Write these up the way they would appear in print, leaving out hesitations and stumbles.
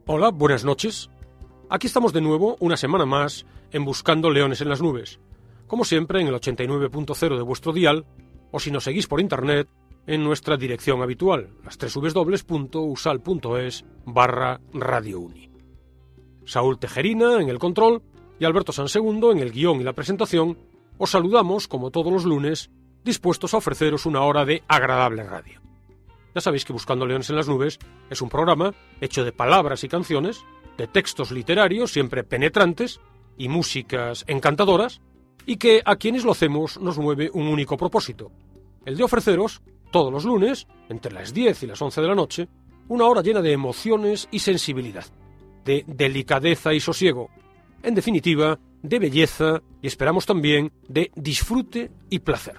Hola, buenas noches. Aquí estamos de nuevo, una semana más, en Buscando Leones en las Nubes. Como siempre, en el 89.0 de vuestro dial, o si nos seguís por internet, en nuestra dirección habitual, las www.usal.es/radiouni. Saúl Tejerina en el control y Alberto Sansegundo en el guión y la presentación. Os saludamos, como todos los lunes, dispuestos a ofreceros una hora de agradable radio. Ya sabéis que Buscando Leones en las Nubes es un programa hecho de palabras y canciones, de textos literarios siempre penetrantes y músicas encantadoras, y que a quienes lo hacemos nos mueve un único propósito, el de ofreceros, todos los lunes, entre las 10 y las 11 de la noche, una hora llena de emociones y sensibilidad, de delicadeza y sosiego, en definitiva, de belleza y esperamos también de disfrute y placer.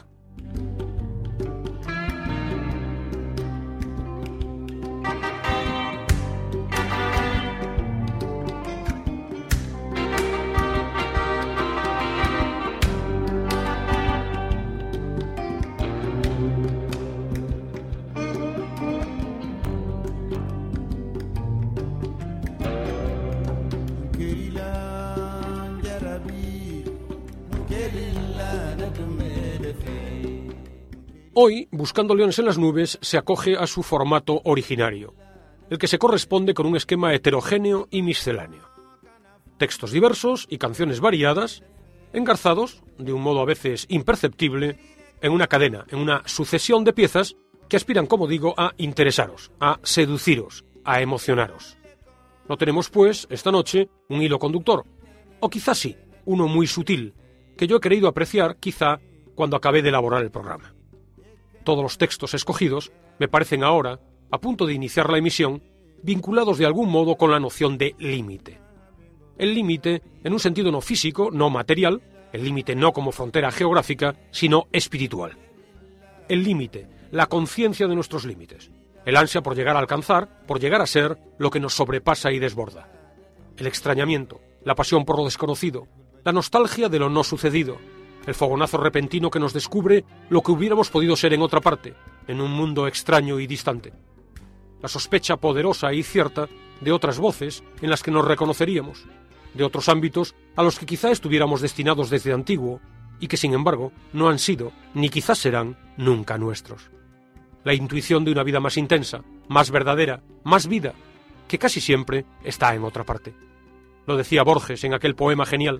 Hoy, Buscando Leones en las Nubes se acoge a su formato originario, el que se corresponde con un esquema heterogéneo y misceláneo. Textos diversos y canciones variadas, engarzados, de un modo a veces imperceptible, en una cadena, en una sucesión de piezas que aspiran, como digo, a interesaros, a seduciros, a emocionaros. No tenemos, pues, esta noche, un hilo conductor, o quizás sí, uno muy sutil, que yo he querido apreciar, quizá, cuando acabé de elaborar el programa. Todos los textos escogidos me parecen ahora, a punto de iniciar la emisión, vinculados de algún modo con la noción de límite. El límite en un sentido no físico, no material, el límite no como frontera geográfica, sino espiritual. El límite, la conciencia de nuestros límites, el ansia por llegar a alcanzar, por llegar a ser lo que nos sobrepasa y desborda. El extrañamiento, la pasión por lo desconocido, la nostalgia de lo no sucedido, el fogonazo repentino que nos descubre lo que hubiéramos podido ser en otra parte, en un mundo extraño y distante. La sospecha poderosa y cierta de otras voces en las que nos reconoceríamos, de otros ámbitos a los que quizá estuviéramos destinados desde antiguo y que sin embargo no han sido, ni quizás serán, nunca nuestros. La intuición de una vida más intensa, más verdadera, más vida, que casi siempre está en otra parte. Lo decía Borges en aquel poema genial.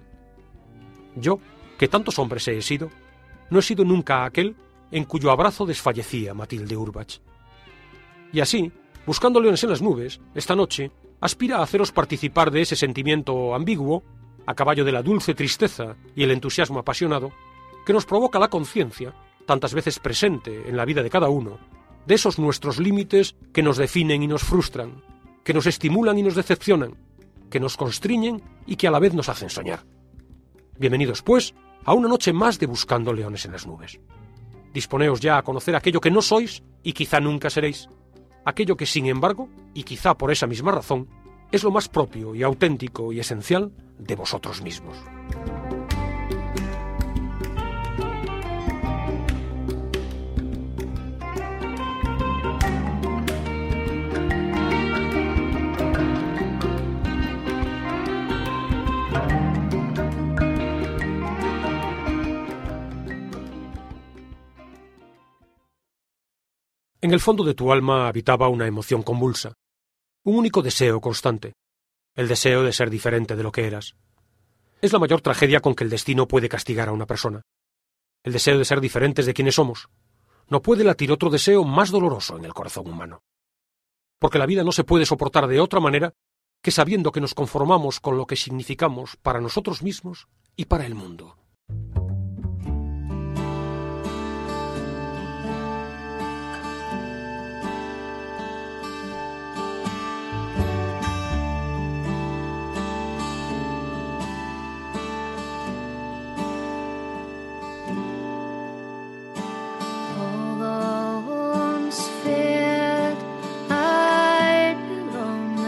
Yo, que tantos hombres he sido, no he sido nunca aquel en cuyo abrazo desfallecía Matilde Urbach. Y así, Buscando Leones en las Nubes, esta noche, aspira a haceros participar de ese sentimiento ambiguo, a caballo de la dulce tristeza y el entusiasmo apasionado, que nos provoca la conciencia, tantas veces presente en la vida de cada uno, de esos nuestros límites que nos definen y nos frustran, que nos estimulan y nos decepcionan, que nos constriñen y que a la vez nos hacen soñar. Bienvenidos, pues, a una noche más de Buscando Leones en las Nubes. Disponeos ya a conocer aquello que no sois y quizá nunca seréis, aquello que, sin embargo, y quizá por esa misma razón, es lo más propio y auténtico y esencial de vosotros mismos. En el fondo de tu alma habitaba una emoción convulsa, un único deseo constante, el deseo de ser diferente de lo que eras. Es la mayor tragedia con que el destino puede castigar a una persona. El deseo de ser diferentes de quienes somos. No puede latir otro deseo más doloroso en el corazón humano. Porque la vida no se puede soportar de otra manera que sabiendo que nos conformamos con lo que significamos para nosotros mismos y para el mundo.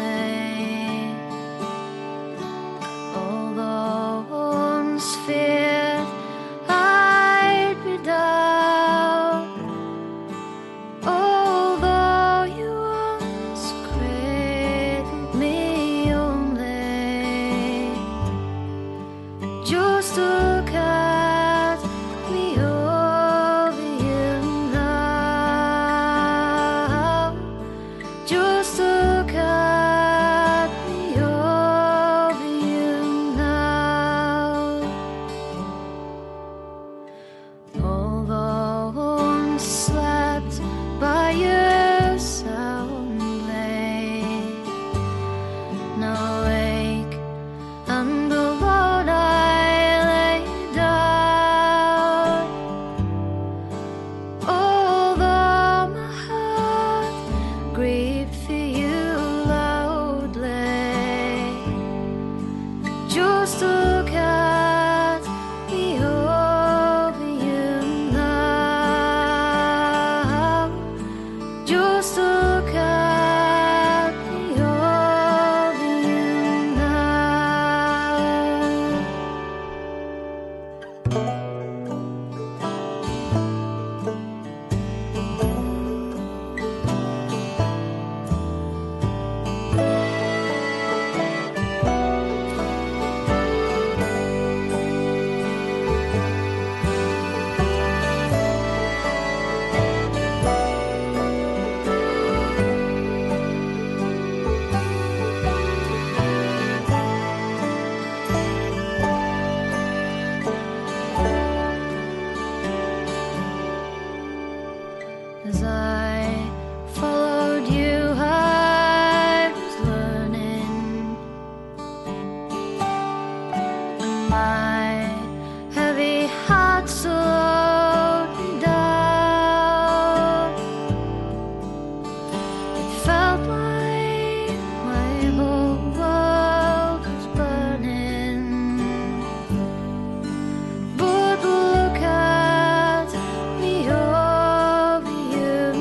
Fear As I followed you, I was learning, and my heavy heart slowed me down. It felt like my whole world was burning. But look at me over you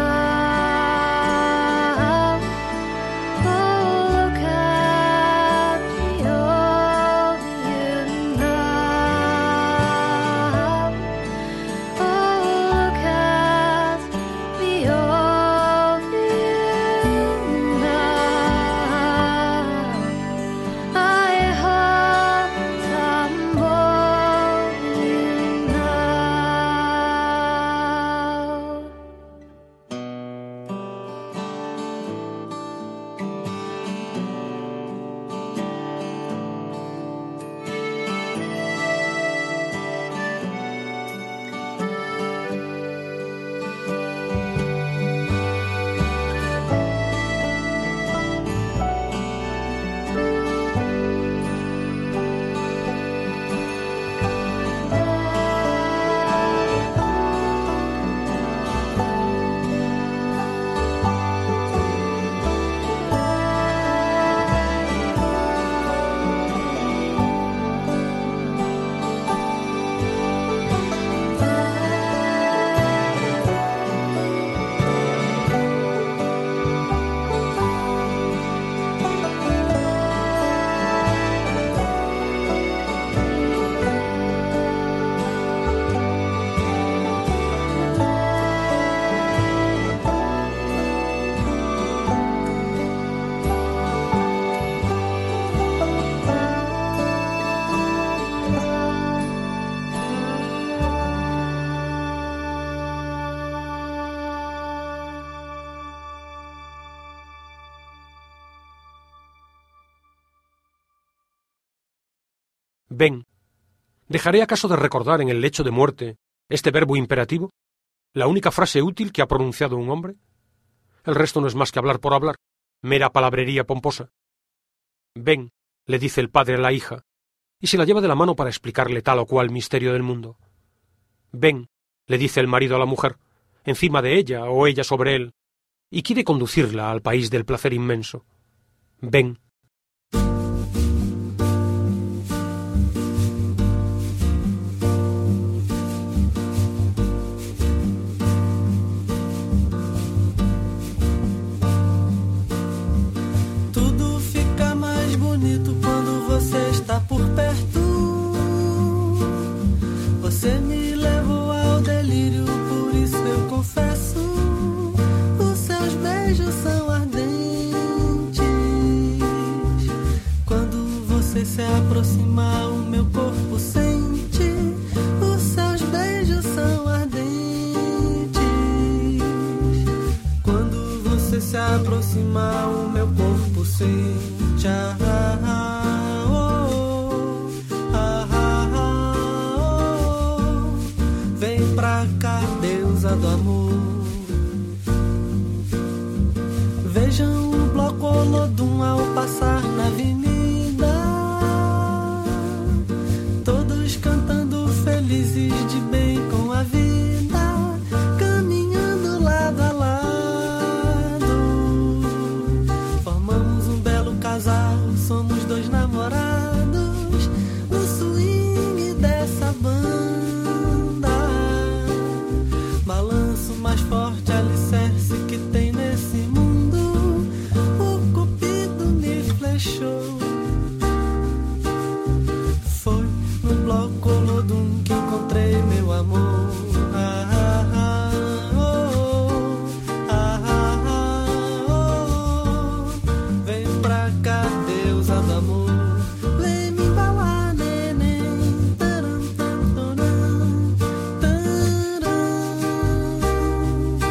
now. Oh, look at me over you now. Oh, look at me over you now. I heart I'm over you now. Ven. ¿Dejaré acaso de recordar en el lecho de muerte este verbo imperativo? ¿La única frase útil que ha pronunciado un hombre? El resto no es más que hablar por hablar, mera palabrería pomposa. Ven, le dice el padre a la hija, y se la lleva de la mano para explicarle tal o cual misterio del mundo. Ven, le dice el marido a la mujer, encima de ella o ella sobre él, y quiere conducirla al país del placer inmenso. Ven. Tudo fica mais bonito quando você está por perto. Você me levou ao delírio, por isso eu confesso. Os seus beijos são ardentes. Quando você se aproxima, o meu corpo sente. Os seus beijos são ardentes. Quando você se aproxima, o meu corpo sente. Vem pra cá, deusa do amor. Vejam o bloco Olodum ao passar na avenida, todos cantando felizes de bem com a vida, caminhando lado a lado. Formamos um belo casal, somos dois namorados no swing dessa banda. Balanço mais forte, alicerce que tem nesse mundo. O cupido me flechou. Foi no bloco Olodum que encontrei meu amor. Vem pra cá, deusa do amor. Vem me embalar, neném. Taran, taran, taran, taran.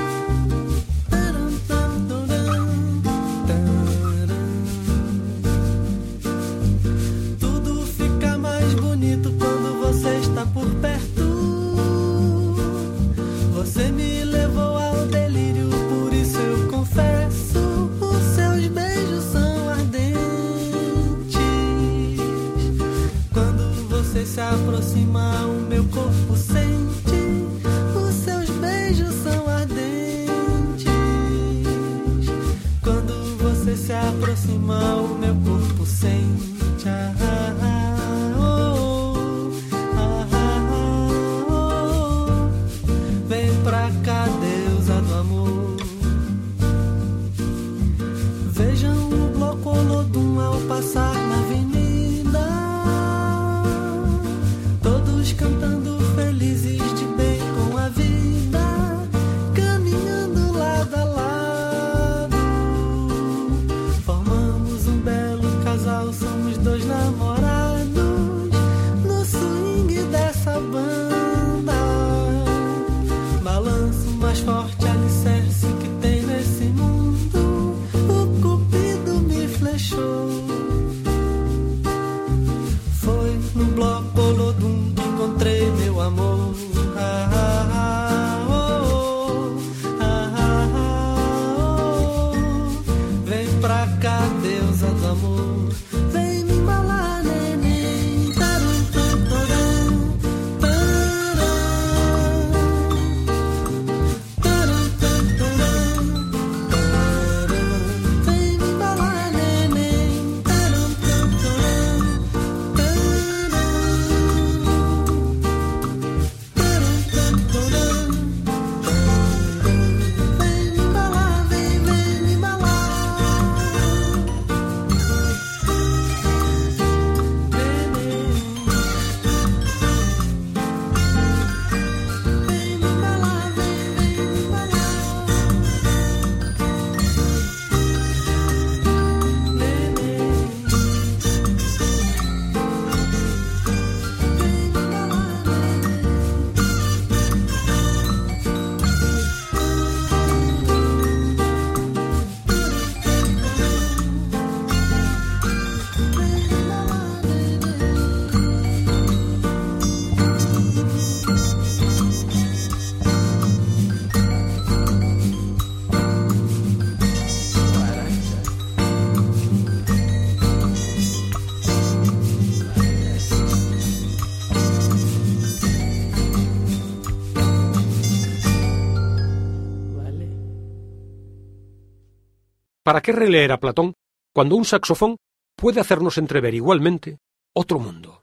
¿Para qué releer a Platón cuando un saxofón puede hacernos entrever igualmente otro mundo?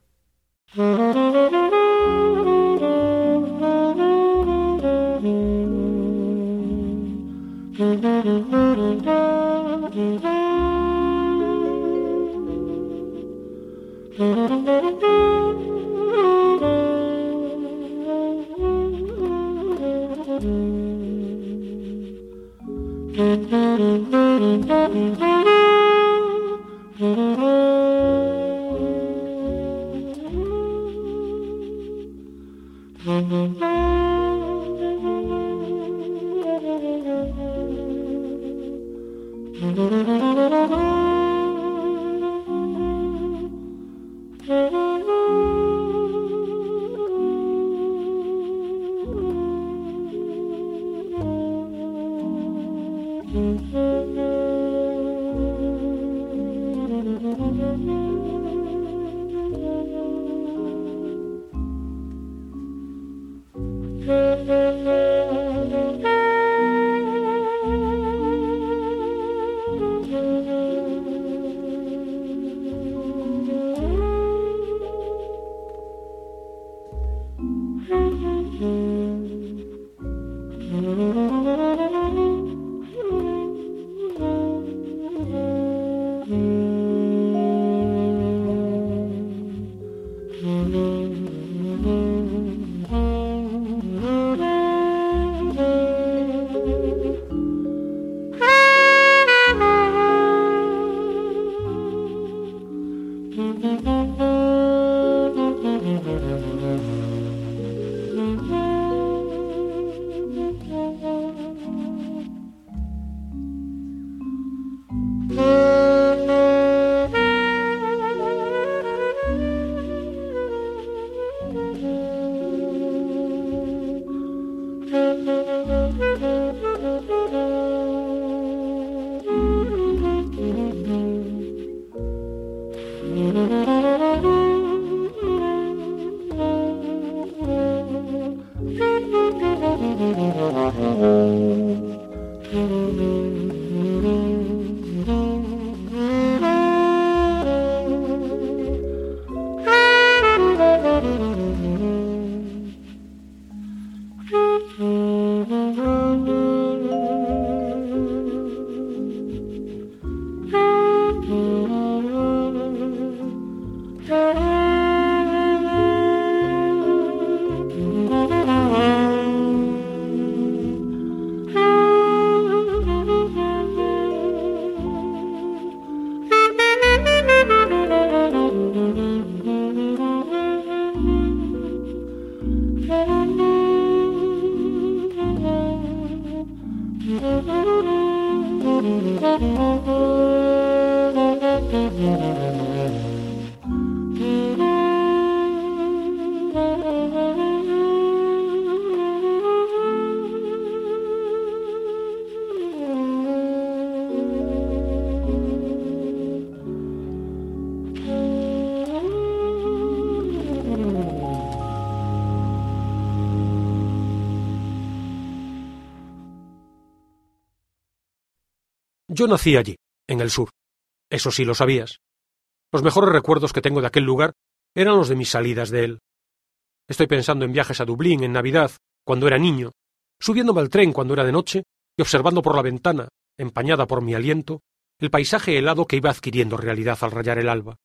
Yo nací allí, en el sur. Eso sí lo sabías. Los mejores recuerdos que tengo de aquel lugar eran los de mis salidas de él. Estoy pensando en viajes a Dublín en Navidad, cuando era niño, subiéndome al tren cuando era de noche y observando por la ventana, empañada por mi aliento, el paisaje helado que iba adquiriendo realidad al rayar el alba.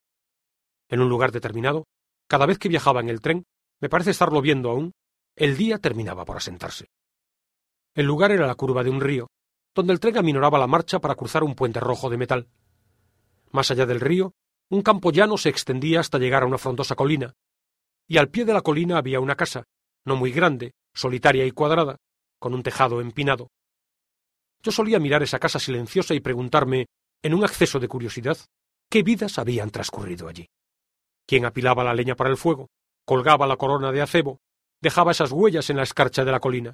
En un lugar determinado, cada vez que viajaba en el tren, me parece estarlo viendo aún, el día terminaba por asentarse. El lugar era la curva de un río, donde el tren aminoraba la marcha para cruzar un puente rojo de metal. Más allá del río, un campo llano se extendía hasta llegar a una frondosa colina, y al pie de la colina había una casa, no muy grande, solitaria y cuadrada, con un tejado empinado. Yo solía mirar esa casa silenciosa y preguntarme, en un acceso de curiosidad, qué vidas habían transcurrido allí. ¿Quién apilaba la leña para el fuego? ¿Colgaba la corona de acebo? ¿Dejaba esas huellas en la escarcha de la colina?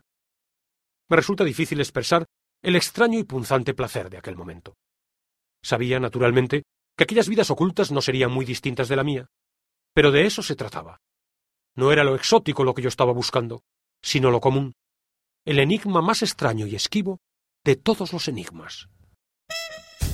Me resulta difícil expresar el extraño y punzante placer de aquel momento. Sabía, naturalmente, que aquellas vidas ocultas no serían muy distintas de la mía, pero de eso se trataba. No era lo exótico lo que yo estaba buscando, sino lo común, el enigma más extraño y esquivo de todos los enigmas.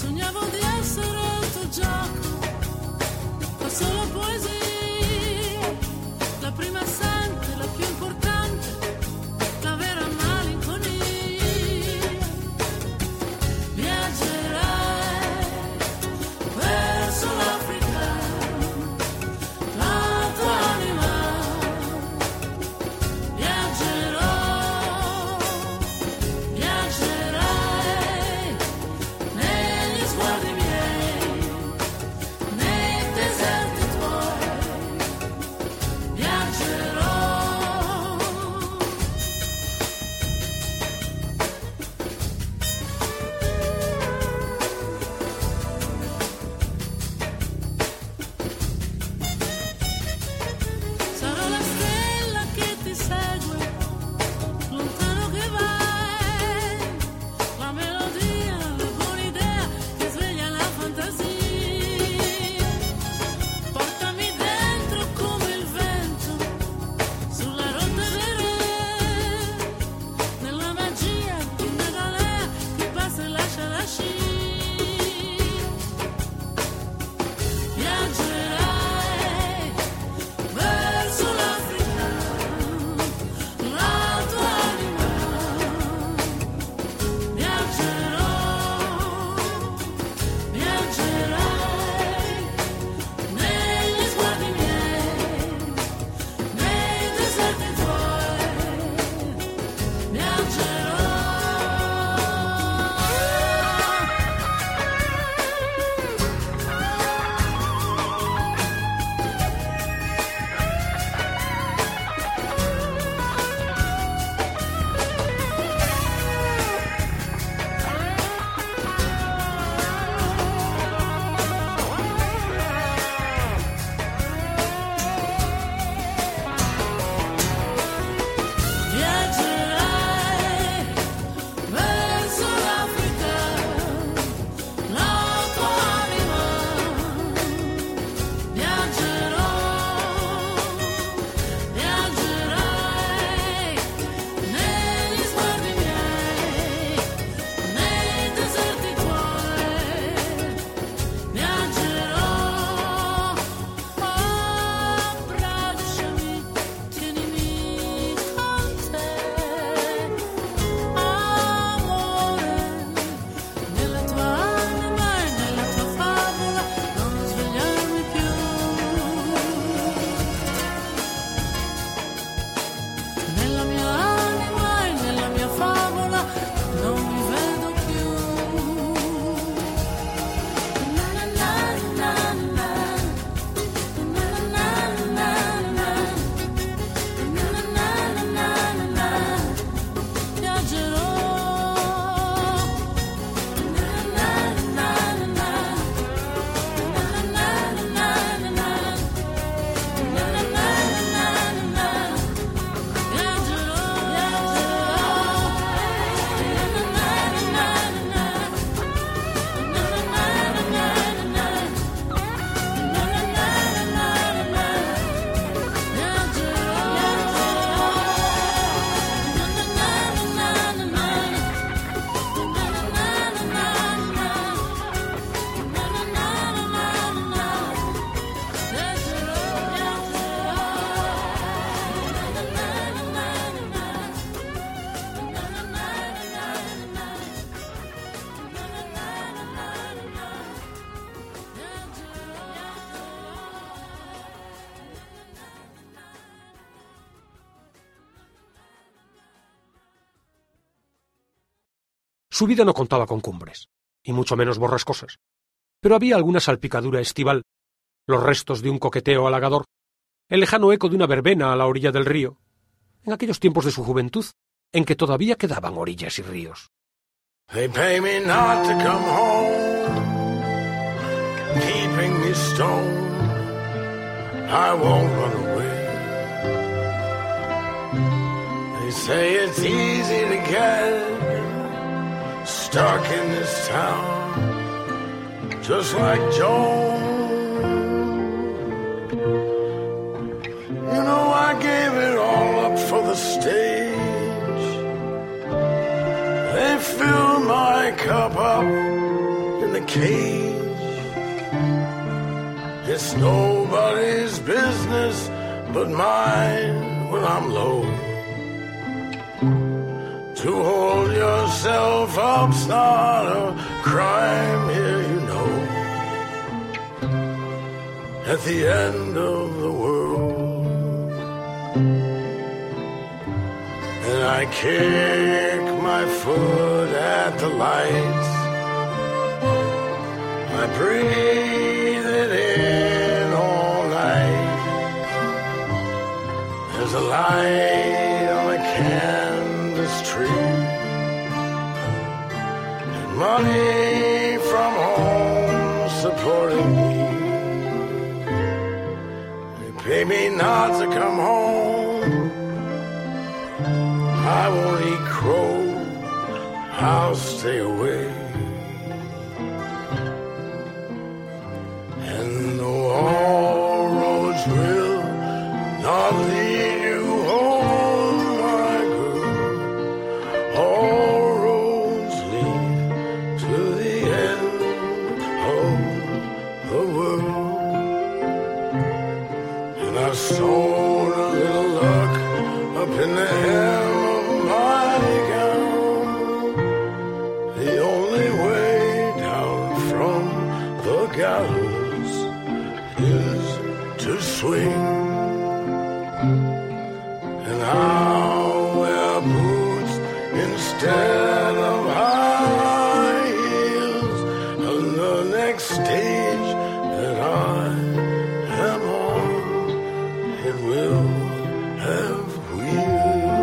Sognavo di essere il tuo gioco, ma solo poesia, la prima assente, la più importante, la vera malinconia. Viaggerai verso l'Africa, la tua anima. Viaggerai negli sguardi miei, nei deserti tuoi. Viaggerò. Sarò la stella che ti segue, lontano che vai, la melodia, la buona idea che sveglia la fantasia. Portami dentro come il vento, sulla rotta del re, nella magia di una galea che passa e lascia la scia. Viaggerai verso l'Africa, la tua anima. Viaggerai negli sguardi miei, nei deserti tuoi. Viaggerò. Viaggerai verso l'Africa, la tua anima. Viaggerai negli sguardi miei, nei deserti tuoi. Viaggerò. Abbracciami, tienimi con te, amore, nella tua anima e nella tua favola, non svegliarmi più. Nella mia anima e nella mia favola non mi vedo più. Na na na na na, na na na na, na na na na. Viaggerò. Na na na na, na na na na, na na na. Viaggerò. Su vida no contaba con cumbres, y mucho menos borrascosas, pero había alguna salpicadura estival, los restos de un coqueteo halagador, el lejano eco de una verbena a la orilla del río, en aquellos tiempos de su juventud en que todavía quedaban orillas y ríos. They pay me not to come home, keeping me stoned. I won't run away. They say it's easy to get stuck in this town, just like Joan. You know I gave it all up for the stage. They filled my cup up and a cage. It's nobody's business but mine when I'm low. To hold yourself up's not a crime here, you know. At the end of the world, and I kick my foot at the lights. I breathe it in all night. There's a light on a canvas tree, and money from home supporting me. They pay me not to come home. I won't eat crow, I'll stay away. And though all roads will not lead you home, my girl, all roads lead to the end of the world. And I've sown a little luck up in the hem of my gown. The only way down from the gallows is to swing. And I'll wear boots instead of high heels on the next stage that I am on. It will have wheels.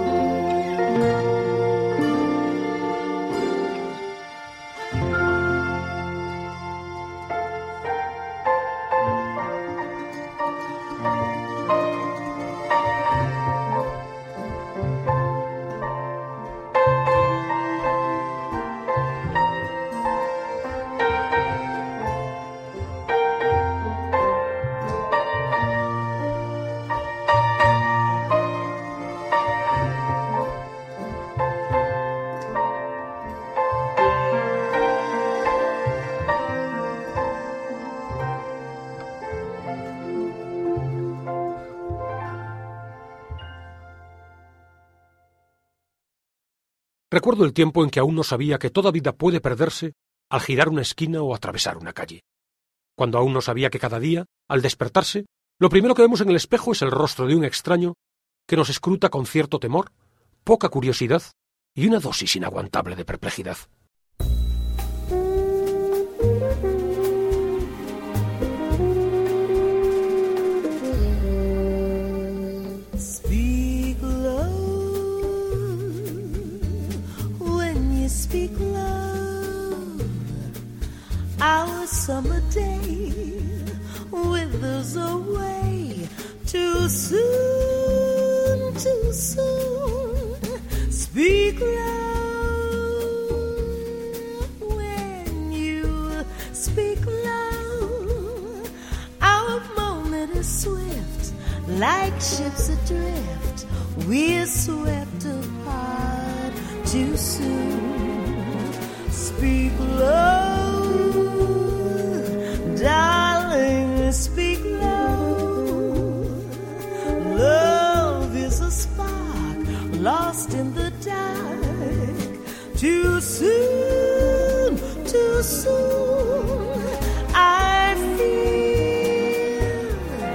Recuerdo el tiempo en que aún no sabía que toda vida puede perderse al girar una esquina o atravesar una calle. Cuando aún no sabía que cada día, al despertarse, lo primero que vemos en el espejo es el rostro de un extraño que nos escruta con cierto temor, poca curiosidad y una dosis inaguantable de perplejidad. Speak low when you speak low. Our summer day withers away too soon, too soon. Speak low when you speak low. Our moment is swift, like ships adrift. We're swept apart too soon. Speak low, darling, speak low. Love is a spark lost in the dark. Too soon, too soon. I feel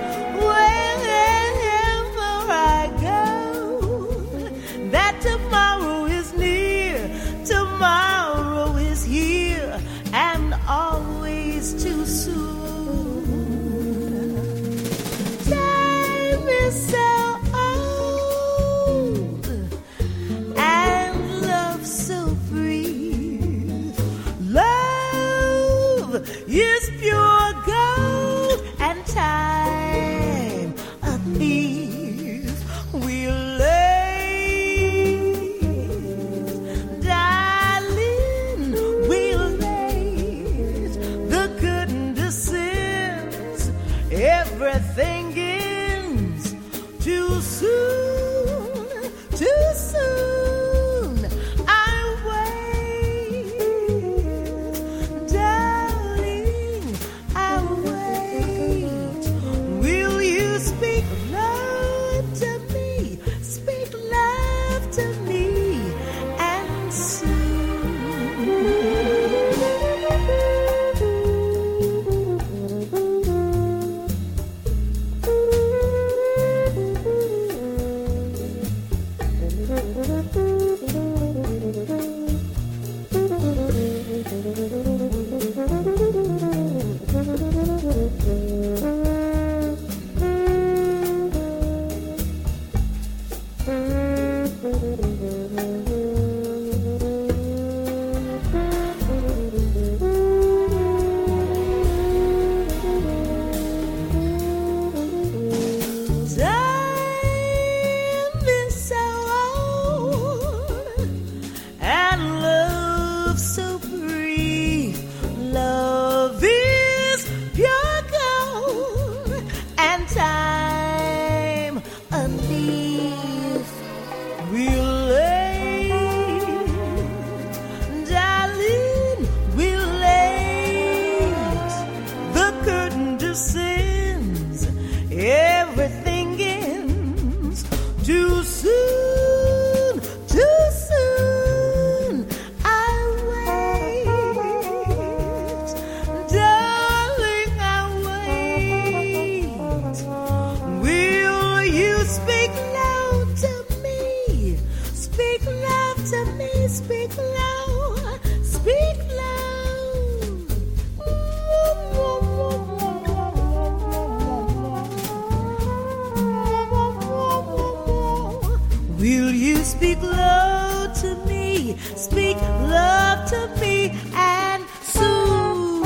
wherever I go that tomorrow is near, tomorrow is here, and always too soon. Time is so old and love so brief. Love is pure gold and time a thief. We'll late, darling, we'll late. The curtain descends, everything ends too soon, too soon. I wait, darling. Time is so old and love so free. Love is pure gold and time a thief will lay. Darling, we'll lay the curtain descends. Everything ends too soon, too soon. I wait, darling, I wait. Will you speak loud to me? Speak loud to me, speak loud, speak loud. Will you speak loud to me? Speak love to me and soon.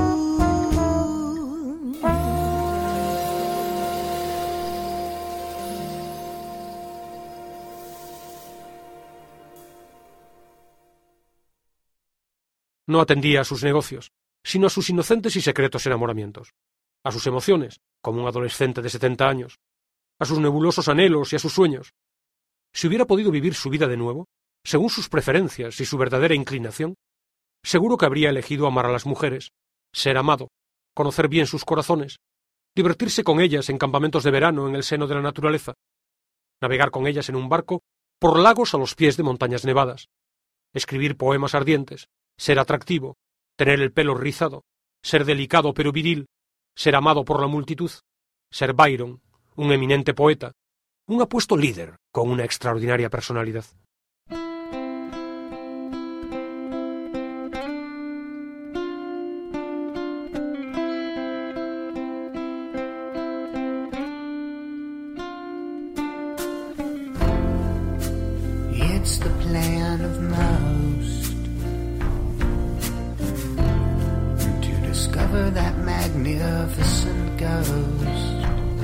No atendía a sus negocios, sino a sus inocentes y secretos enamoramientos, a sus emociones, como un adolescente de 70 años, a sus nebulosos anhelos y a sus sueños. Si hubiera podido vivir su vida de nuevo, según sus preferencias y su verdadera inclinación, seguro que habría elegido amar a las mujeres, ser amado, conocer bien sus corazones, divertirse con ellas en campamentos de verano en el seno de la naturaleza, navegar con ellas en un barco por lagos a los pies de montañas nevadas, escribir poemas ardientes, ser atractivo, tener el pelo rizado, ser delicado pero viril, ser amado por la multitud, ser Byron, un eminente poeta, un apuesto líder con una extraordinaria personalidad. It's the plan of most to discover that magnificent ghost.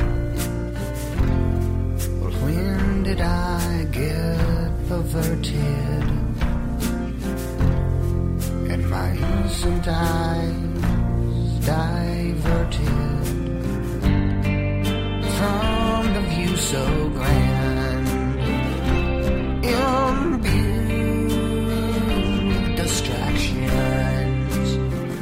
Well, when did I get perverted and my innocent eyes diverted from the view so grand? Imbued distractions.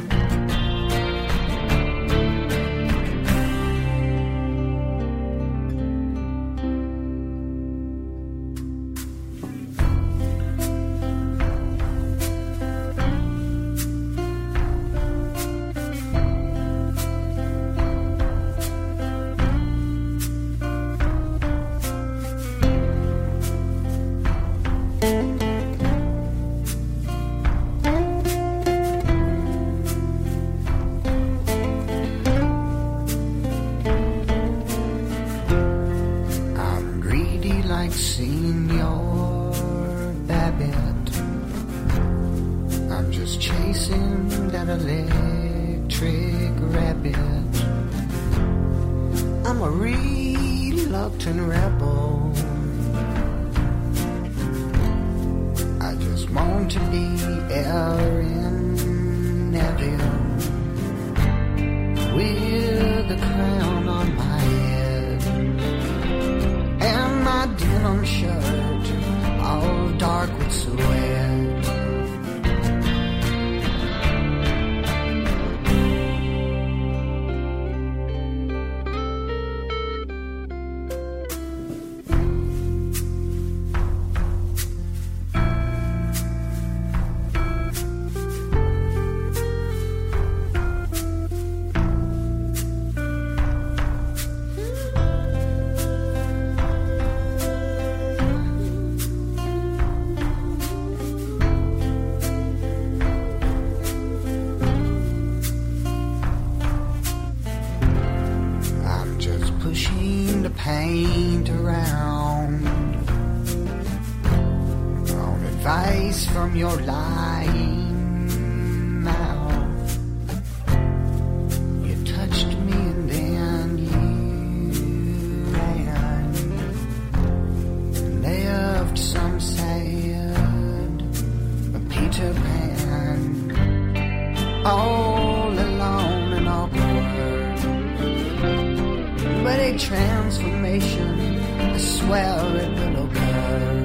I'm a reluctant rebel. I just want to be Erin Neville with the crown on my head and my denim shirt all dark with sweat. ain't around. On advice from your lying mouth, you touched me and then you ran. Left some sad Peter Pan, all alone and awkward. But a transformation, I swear it will occur.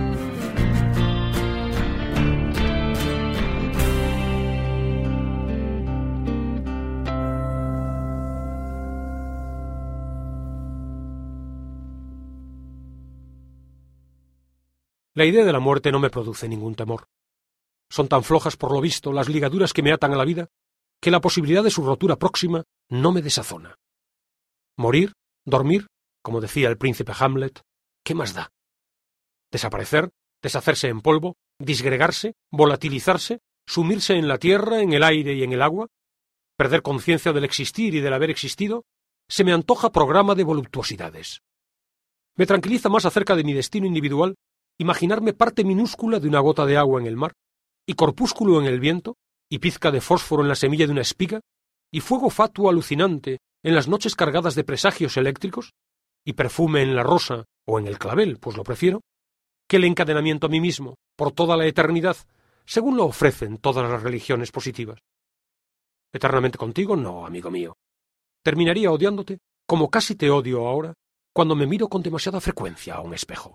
La idea de la muerte no me produce ningún temor. Son tan flojas, por lo visto, las ligaduras que me atan a la vida, que la posibilidad de su rotura próxima no me desazona. Morir, dormir, como decía el príncipe Hamlet, ¿qué más da? Desaparecer, deshacerse en polvo, disgregarse, volatilizarse, sumirse en la tierra, en el aire y en el agua, perder conciencia del existir y del haber existido, se me antoja programa de voluptuosidades. Me tranquiliza más acerca de mi destino individual imaginarme parte minúscula de una gota de agua en el mar, y corpúsculo en el viento, y pizca de fósforo en la semilla de una espiga, y fuego fatuo alucinante en las noches cargadas de presagios eléctricos, y perfume en la rosa o en el clavel, pues lo prefiero, que el encadenamiento a mí mismo por toda la eternidad, según lo ofrecen todas las religiones positivas. Eternamente contigo, no, amigo mío. Terminaría odiándote como casi te odio ahora, cuando me miro con demasiada frecuencia a un espejo.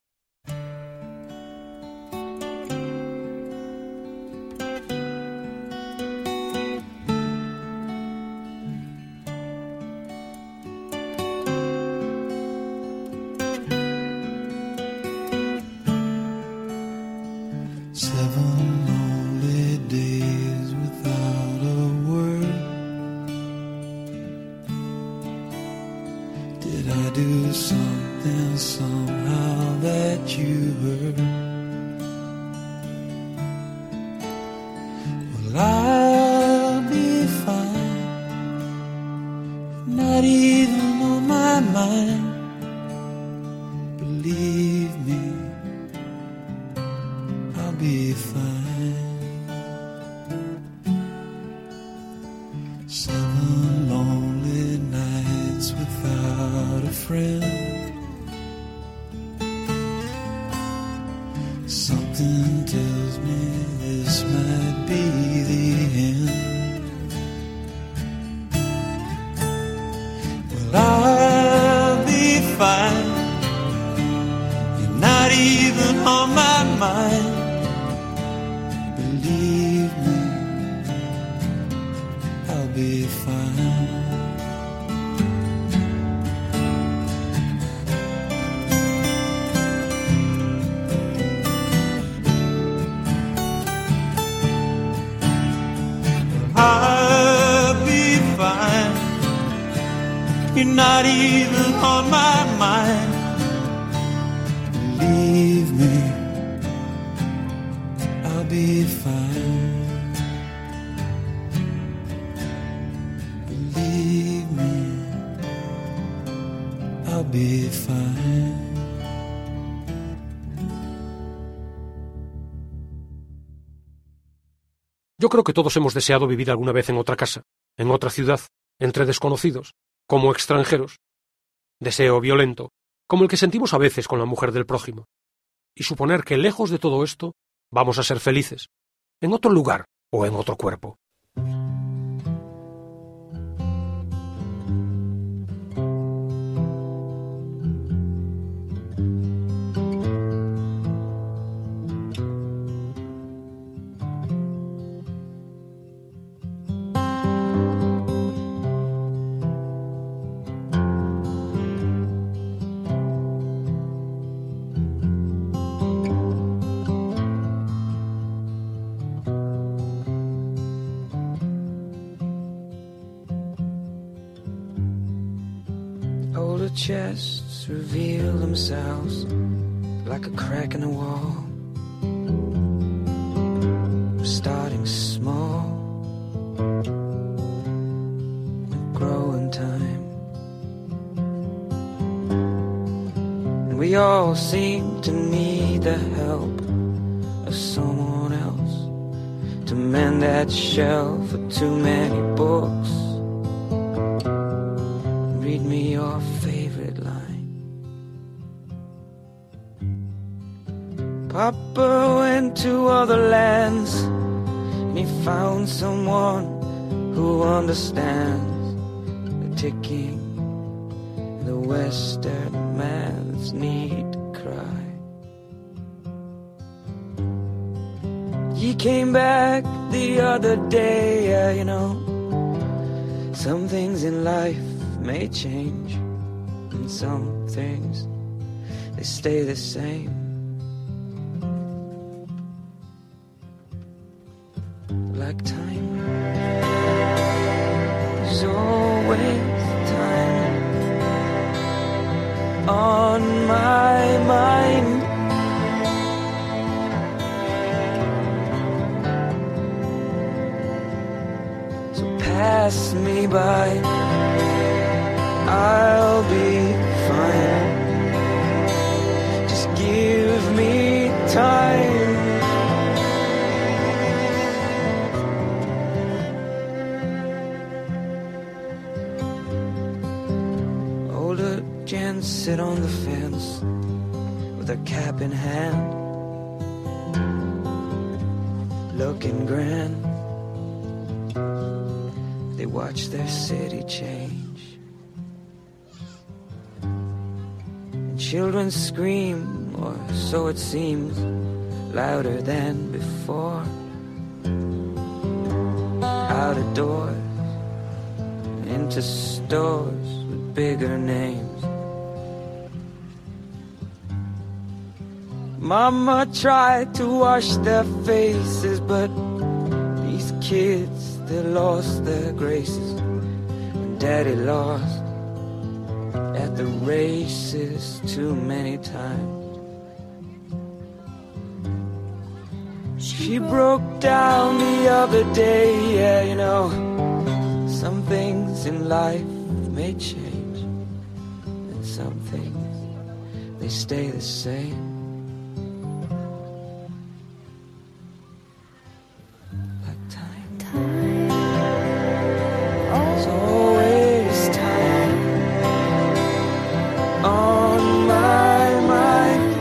You're not even on my mind. Believe me, I'll be fine. Believe me, I'll be fine. Yo creo que todos hemos deseado vivir alguna vez en otra casa, en otra ciudad, entre desconocidos, como extranjeros. Deseo violento, como el que sentimos a veces con la mujer del prójimo. Y suponer que lejos de todo esto vamos a ser felices, en otro lugar o en otro cuerpo. Older chests reveal themselves like a crack in the wall. We're starting small, we grow in time. We all seem to need the help of someone else to mend that shelf of too many books. Read me your favorite line. Papa went to other lands and he found someone who understands the ticking, the Western man's need to cry. He came back the other day, yeah, you know, some things in life may change, and some things, they stay the same. Like time, there's always time on my mind. So pass me by, I'll be fine. Just give me time. Older gents sit on the fence with their cap in hand, looking grand. They watch their city change. Children scream, or so it seems, louder than before. Out of doors, into stores with bigger names. Mama tried to wash their faces, but these kids, they lost their graces when Daddy lost at the races too many times. She broke down the other day, yeah, you know, some things in life may change, and some things, they stay the same. Like time, there's always time on my mind.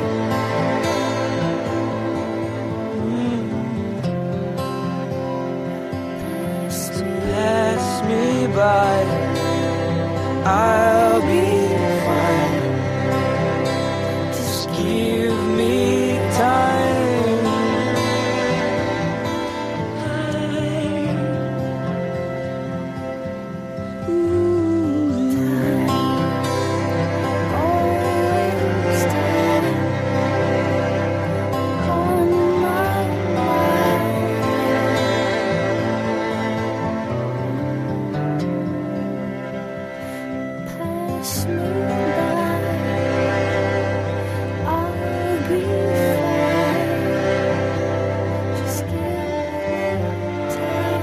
So pass me by, I'll be fine. Just give me time. Always time on my mind. Pass me by, I'll be fine. Just give me time.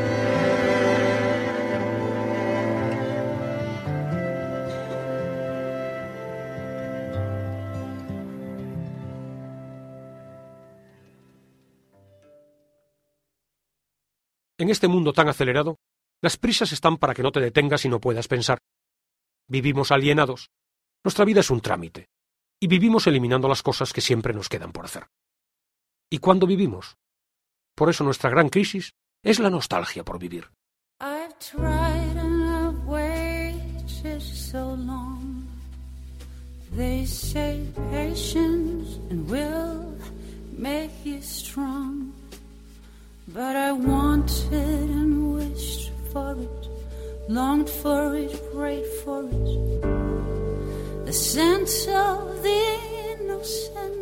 En este mundo tan acelerado, las prisas están para que no te detengas y no puedas pensar. Vivimos alienados. Nuestra vida es un trámite. Y vivimos eliminando las cosas que siempre nos quedan por hacer. ¿Y cuándo vivimos? Por eso nuestra gran crisis es la nostalgia por vivir. I've tried and I've waited so long. They say patience and will make you strong. But I wanted and wished for it, longed for it, prayed for it. The sense of the innocent.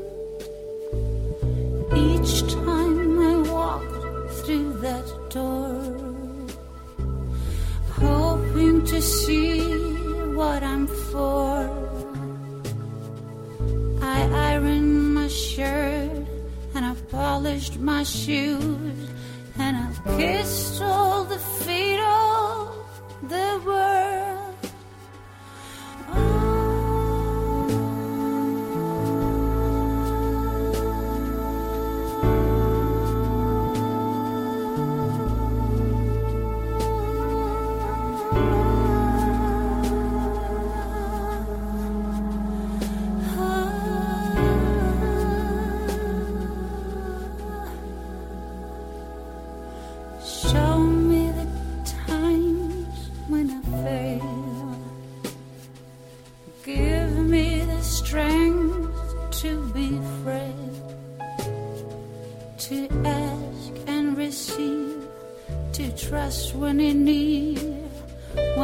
Each time I walked through that door, hoping to see what I'm for. I ironed my shirt and I've polished my shoes, and I've kissed all the feet of the world. Oh,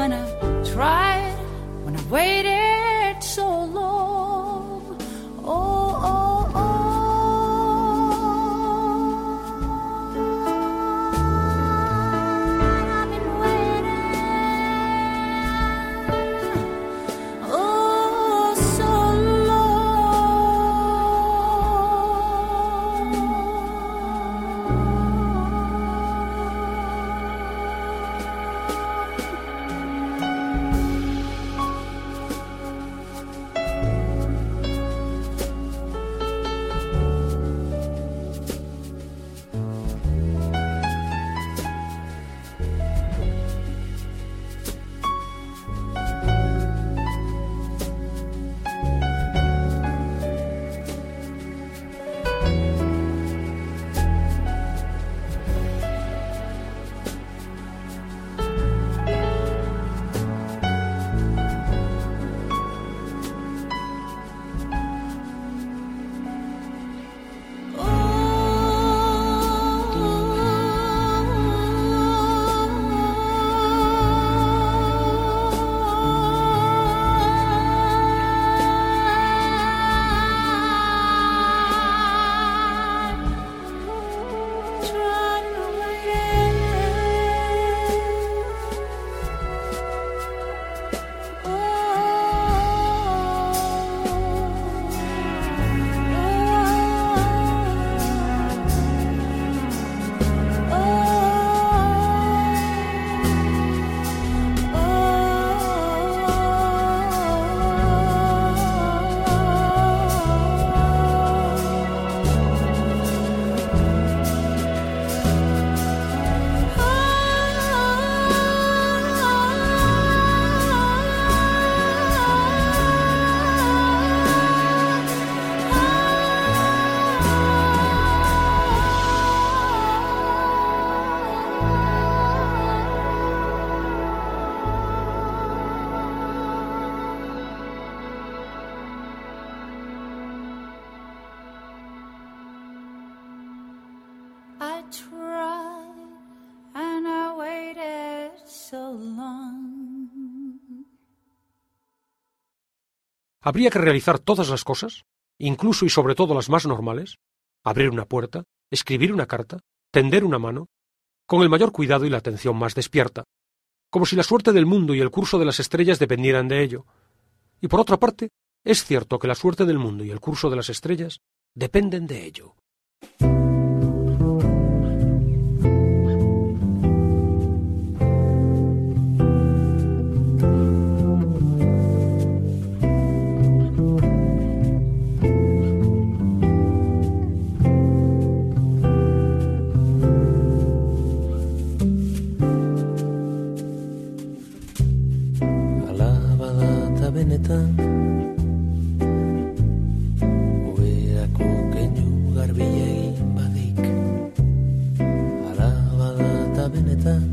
when I tried, when I waited so long. Oh, oh, oh. I've been waiting, oh, so I tried and I waited so long. ¿Habría que realizar todas las cosas, incluso y sobre todo las más normales? Abrir una puerta, escribir una carta, tender una mano, con el mayor cuidado y la atención más despierta, como si la suerte del mundo y el curso de las estrellas dependieran de ello. Y por otra parte, es cierto que la suerte del mundo y el curso de las estrellas dependen de ello. Benetan uberako keinu garbila egin badik alaba da eta benetan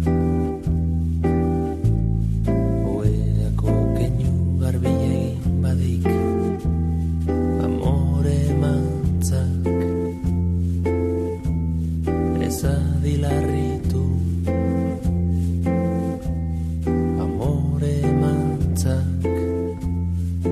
uberako keinu garbila egin badik amore mantzak ezadilarritu amore mantzak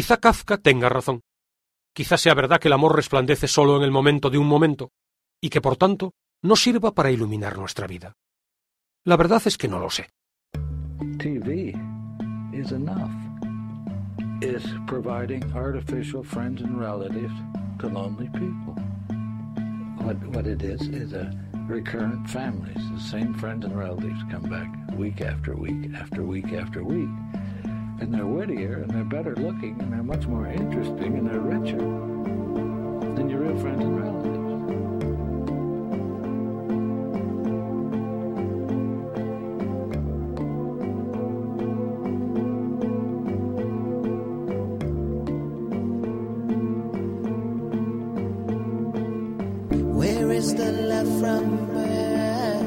Quizá Kafka tenga razón. Quizá sea verdad que el amor resplandece solo en el momento de un momento, y que por tanto no sirva para iluminar nuestra vida. La verdad es que no lo sé. TV is enough. It's providing artificial friends and relatives to lonely people. What it is a recurrent families. The same friends and relatives come back week after week after week after week. And they're wittier and they're better looking and they're much more interesting and they're richer than your real friends and relatives. Where is the love from birth?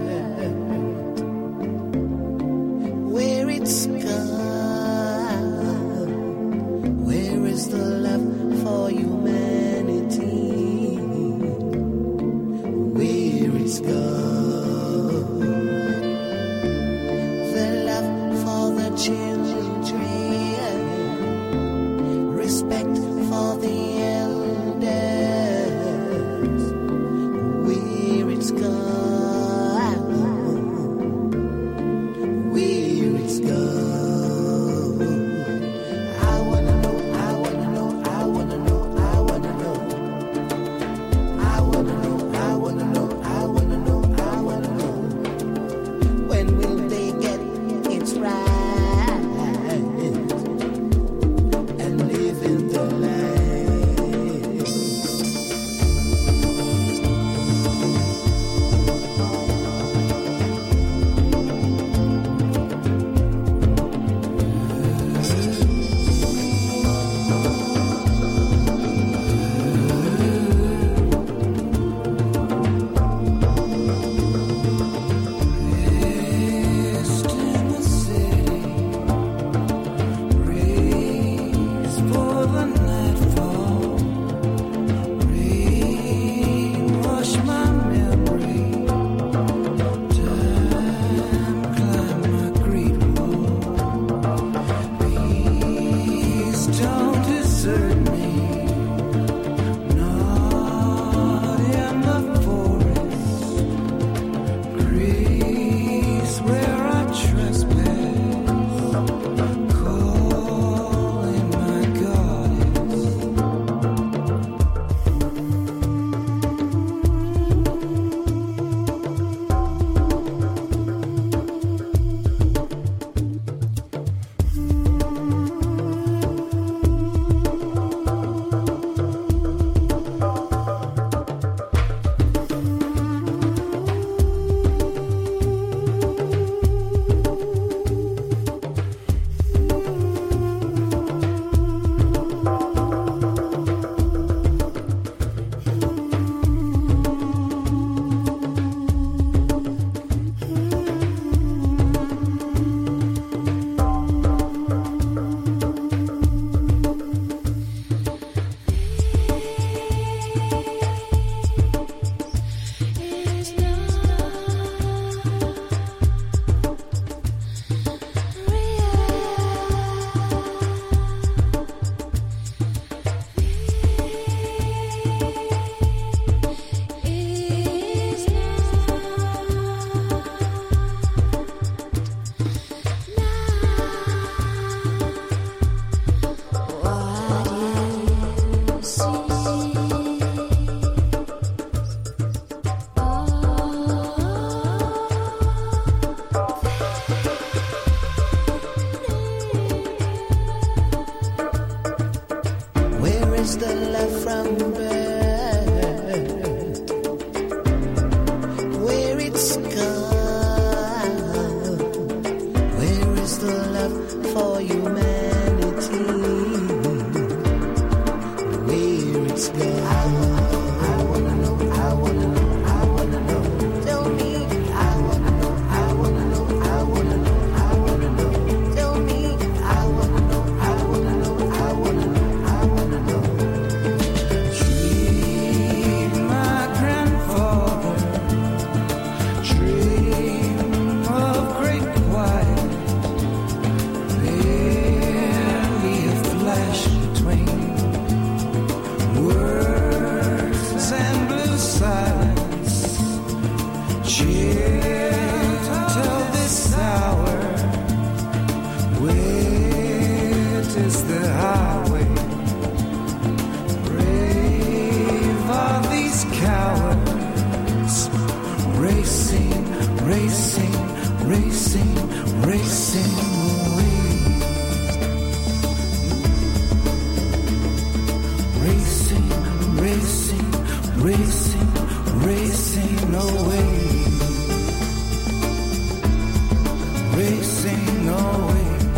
Where it's gone? Where is the love for humanity? Where it's gone? The love for the children, respect for the elders. Where it's gone, where it's gone. I wanna know, I wanna know, I wanna know, I wanna know. I wanna know, I wanna know, I wanna know, I wanna know. When will they get it right and live in the light? away, racing away.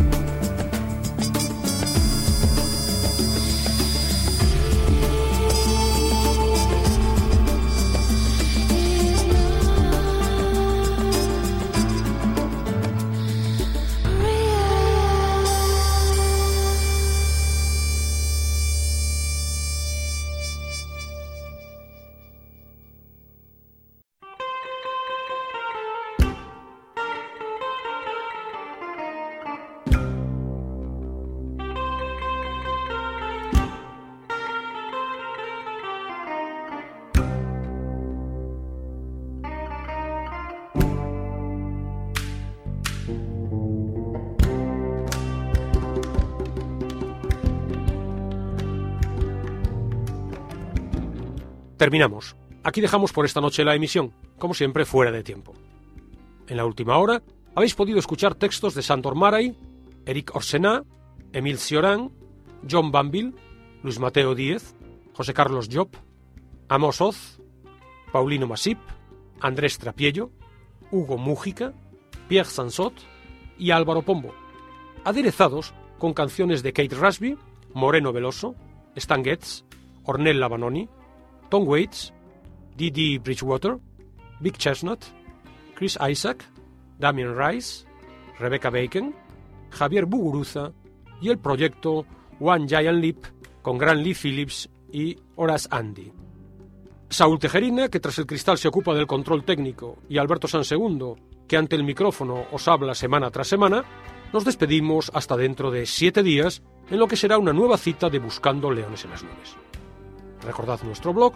Terminamos. Aquí dejamos por esta noche la emisión, como siempre fuera de tiempo. En la última hora habéis podido escuchar textos de Sandor Maray, Eric Orsenà, Émile Cioran, John Banville, Luis Mateo Díez, José Carlos Job, Amos Oz, Paulino Masip, Andrés Trapiello, Hugo Mújica, Pierre Sansot y Álvaro Pombo, aderezados con canciones de Kate Rasby, Moreno Veloso, Stan Getz, Ornella Vanoni, Tom Waits, Dee Bridgewater, Big Chestnut, Chris Isaac, Damien Rice, Rebecca Bacon, Javier Buguruza y el proyecto One Giant Leap con Grant Lee Phillips y Horace Andy. Saúl Tejerina, que tras el cristal se ocupa del control técnico, y Alberto Sansegundo, que ante el micrófono os habla semana tras semana, nos despedimos hasta dentro de 7 días en lo que será una nueva cita de Buscando Leones en las Nubes. Recordad nuestro blog,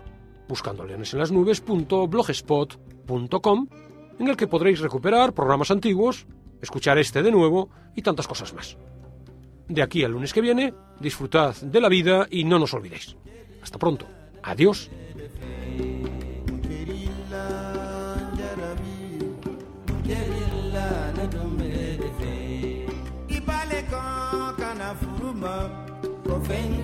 buscandoleonesenlasnubes.blogspot.com, en el que podréis recuperar programas antiguos, escuchar este de nuevo y tantas cosas más. De aquí al lunes que viene, disfrutad de la vida y no nos olvidéis. Hasta pronto. Adiós. Ibale kan kana furuma, ko fen